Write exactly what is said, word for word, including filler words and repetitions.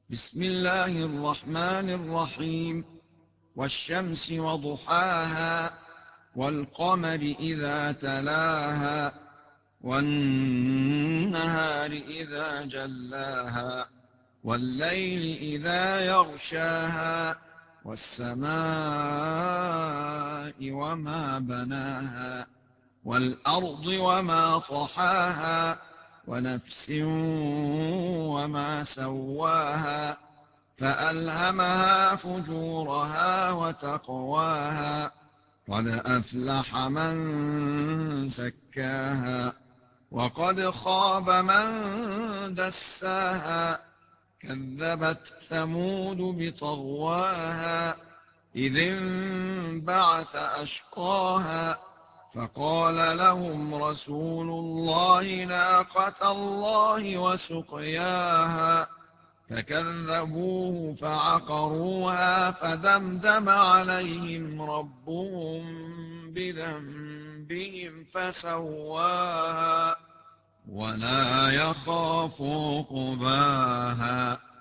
بسم الله الرحمن الرحيم والشمس وضحاها والقمر إذا تلاها والنهار إذا جلاها والليل إذا يغشاها والسماء وما بناها والأرض وما طحاها ونفس وما سواها فألهمها فجورها وتقواها قد أفلح من زكاها وقد خاب من دساها كذبت ثمود بطغواها إذ انبعث أشقاها فقال لهم رسول الله ناقة الله وسقياها فكذبوه فعقروها فدمدم عليهم ربهم بذنبهم فسواها ولا يخاف عقباها